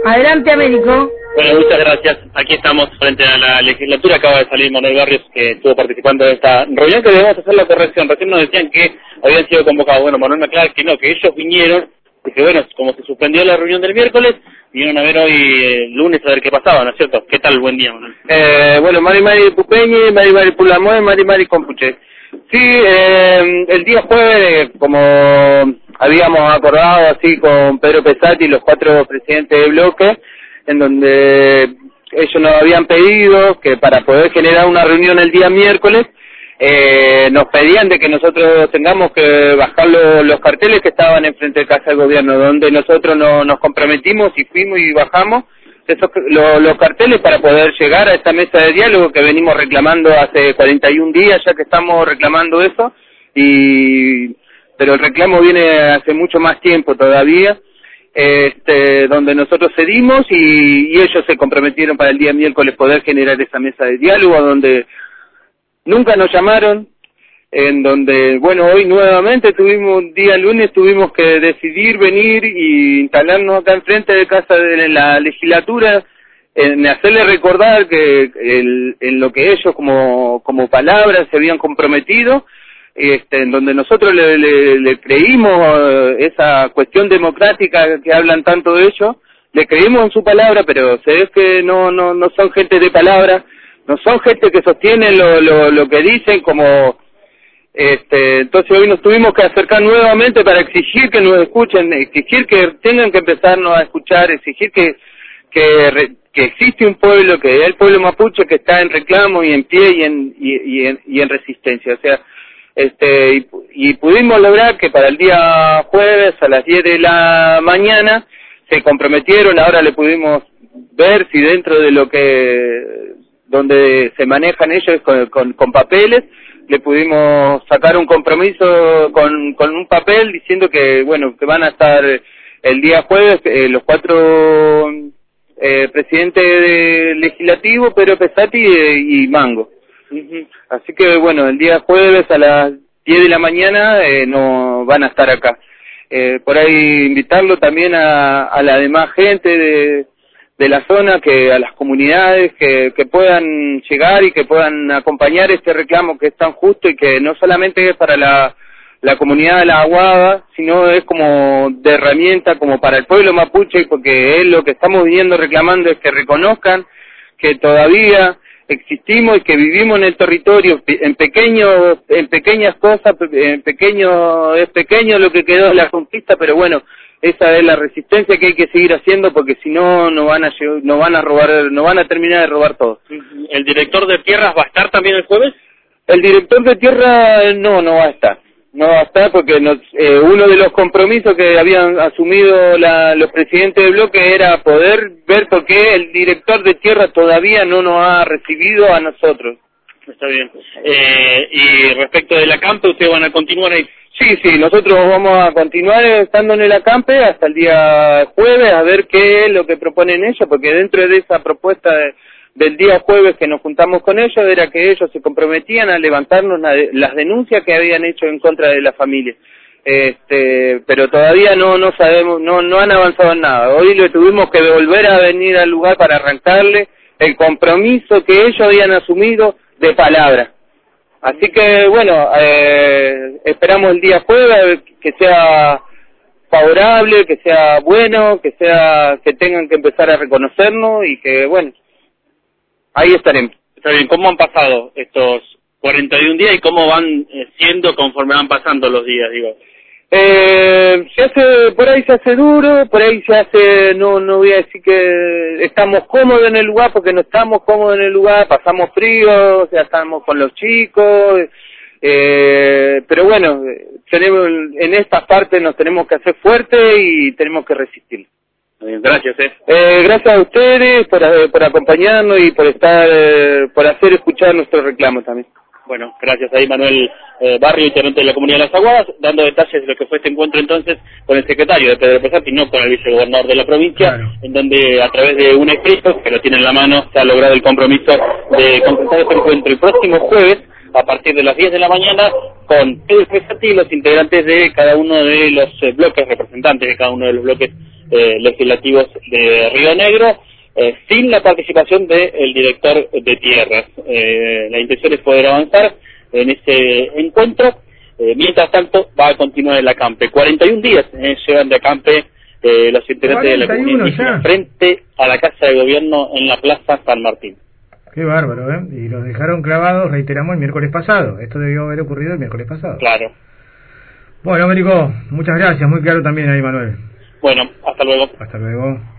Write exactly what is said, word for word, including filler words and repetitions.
Adelante, Américo. Bueno, muchas gracias. Aquí estamos frente a la legislatura. Acaba de salir Manuel Barrios, que estuvo participando de esta reunión, que debemos hacer la corrección. Recién nos decían que habían sido convocados. Bueno, Manuel me aclara que no, que ellos vinieron, y que bueno, como se suspendió la reunión del miércoles, vinieron a ver hoy eh, lunes a ver qué pasaba, ¿no es cierto? ¿Qué tal? Buen día, Manuel. Eh, bueno, Mari Mari Pupeñi, Mari Mari Pulamoe, Mari Mari Compuche. Sí, eh, el día jueves, como habíamos acordado así con Pedro Pesati y los cuatro presidentes de bloque, en donde ellos nos habían pedido que para poder generar una reunión el día miércoles, eh, nos pedían de que nosotros tengamos que bajar lo, los carteles que estaban enfrente de Casa del Gobierno, donde nosotros no, nos comprometimos y fuimos y bajamos esos, lo, los carteles para poder llegar a esta mesa de diálogo que venimos reclamando hace cuarenta y un días, ya que estamos reclamando eso, y pero el reclamo viene hace mucho más tiempo todavía. Este, donde nosotros cedimos y, y ellos se comprometieron para el día miércoles poder generar esa mesa de diálogo, donde nunca nos llamaron, en donde, bueno, hoy nuevamente tuvimos, un día lunes tuvimos que decidir venir y instalarnos acá enfrente de casa de la legislatura, en hacerle recordar que el, en lo que ellos como, como palabras se habían comprometido, Este, en donde nosotros le, le, le creímos esa cuestión democrática que hablan tanto de ellos, le creímos en su palabra, pero se ve que no no no son gente de palabra, no son gente que sostienen lo lo, lo que dicen, como este entonces hoy nos tuvimos que acercar nuevamente para exigir que nos escuchen, exigir que tengan que empezarnos a escuchar, exigir que que que existe un pueblo, que es el pueblo mapuche, que está en reclamo y en pie y en y, y en, y en resistencia, o sea, Este, y, y pudimos lograr que para el día jueves a las diez de la mañana se comprometieron. Ahora le pudimos ver si dentro de lo que, donde se manejan ellos con, con, con papeles, le pudimos sacar un compromiso con, con un papel diciendo que, bueno, que van a estar el día jueves eh, los cuatro eh, presidentes de legislativo, Pedro Pesati y, y Mango. Así que bueno, el día jueves a las diez de la mañana eh, no van a estar acá. Eh, por ahí invitarlo también a, a la demás gente de, de la zona, que a las comunidades que, que puedan llegar y que puedan acompañar este reclamo que es tan justo y que no solamente es para la, la comunidad de la Aguada, sino es como de herramienta como para el pueblo mapuche, porque es lo que estamos viniendo reclamando, es que reconozcan que todavía existimos y que vivimos en el territorio en pequeños, en pequeñas cosas, en pequeño, es pequeño lo que quedó de la conquista, pero bueno, esa es la resistencia que hay que seguir haciendo, porque si no, no van a, no van a robar, no van a terminar de robar todo. ¿El director de tierras va a estar también el jueves? El director de tierra no, no va a estar. No va a estar porque nos, eh, uno de los compromisos que habían asumido la, los presidentes del bloque era poder ver por qué el director de tierra todavía no nos ha recibido a nosotros. Está bien. Eh, y respecto del acampe, ¿ustedes van a continuar ahí? Sí, sí, nosotros vamos a continuar estando en el acampe hasta el día jueves a ver qué es lo que proponen ellos, porque dentro de esa propuesta de, del día jueves que nos juntamos con ellos era que ellos se comprometían a levantarnos la, las denuncias que habían hecho en contra de la familia. Este, pero todavía no no sabemos, no no han avanzado en nada. Hoy le tuvimos que volver a venir al lugar para arrancarle el compromiso que ellos habían asumido de palabra. Así que bueno, eh, esperamos el día jueves que sea favorable, que sea bueno, que sea que tengan que empezar a reconocernos y que bueno, ahí estaremos. Está bien. ¿Cómo han pasado estos cuarenta y un días y cómo van eh, siendo conforme van pasando los días, digo? Eh, se hace, por ahí se hace duro, por ahí se hace, no no voy a decir que estamos cómodos en el lugar, porque no estamos cómodos en el lugar, pasamos frío, o sea, estamos con los chicos, eh, pero bueno, tenemos, en esta parte nos tenemos que hacer fuertes y tenemos que resistir. Gracias, eh. Eh, gracias a ustedes por, por acompañarnos y por estar, eh, por hacer escuchar nuestro reclamo también. Bueno, gracias ahí Manuel eh, Barrio, intendente de la Comunidad de las Aguadas, dando detalles de lo que fue este encuentro entonces con el secretario de Pedro Pesati, no con el vicegobernador de la provincia, claro, en donde a través de un escrito que lo tiene en la mano se ha logrado el compromiso de concretar este encuentro el próximo jueves a partir de las diez de la mañana con Pedro Pesati y los integrantes de cada uno de los eh, bloques, representantes de cada uno de los bloques eh, legislativos de Río Negro, eh, sin la participación del director de tierras. Eh, la intención es poder avanzar en ese encuentro. Eh, mientras tanto, va a continuar el acampe. cuarenta y un días eh, llevan de acampe eh, los integrantes de la comunidad indígena frente a la Casa de Gobierno en la Plaza San Martín. Qué bárbaro, ¿eh? Y los dejaron clavados, reiteramos, el miércoles pasado. Esto debió haber ocurrido el miércoles pasado. Claro. Bueno, Américo, muchas gracias. Muy claro también ahí, Manuel. Bueno, hasta luego. Hasta luego.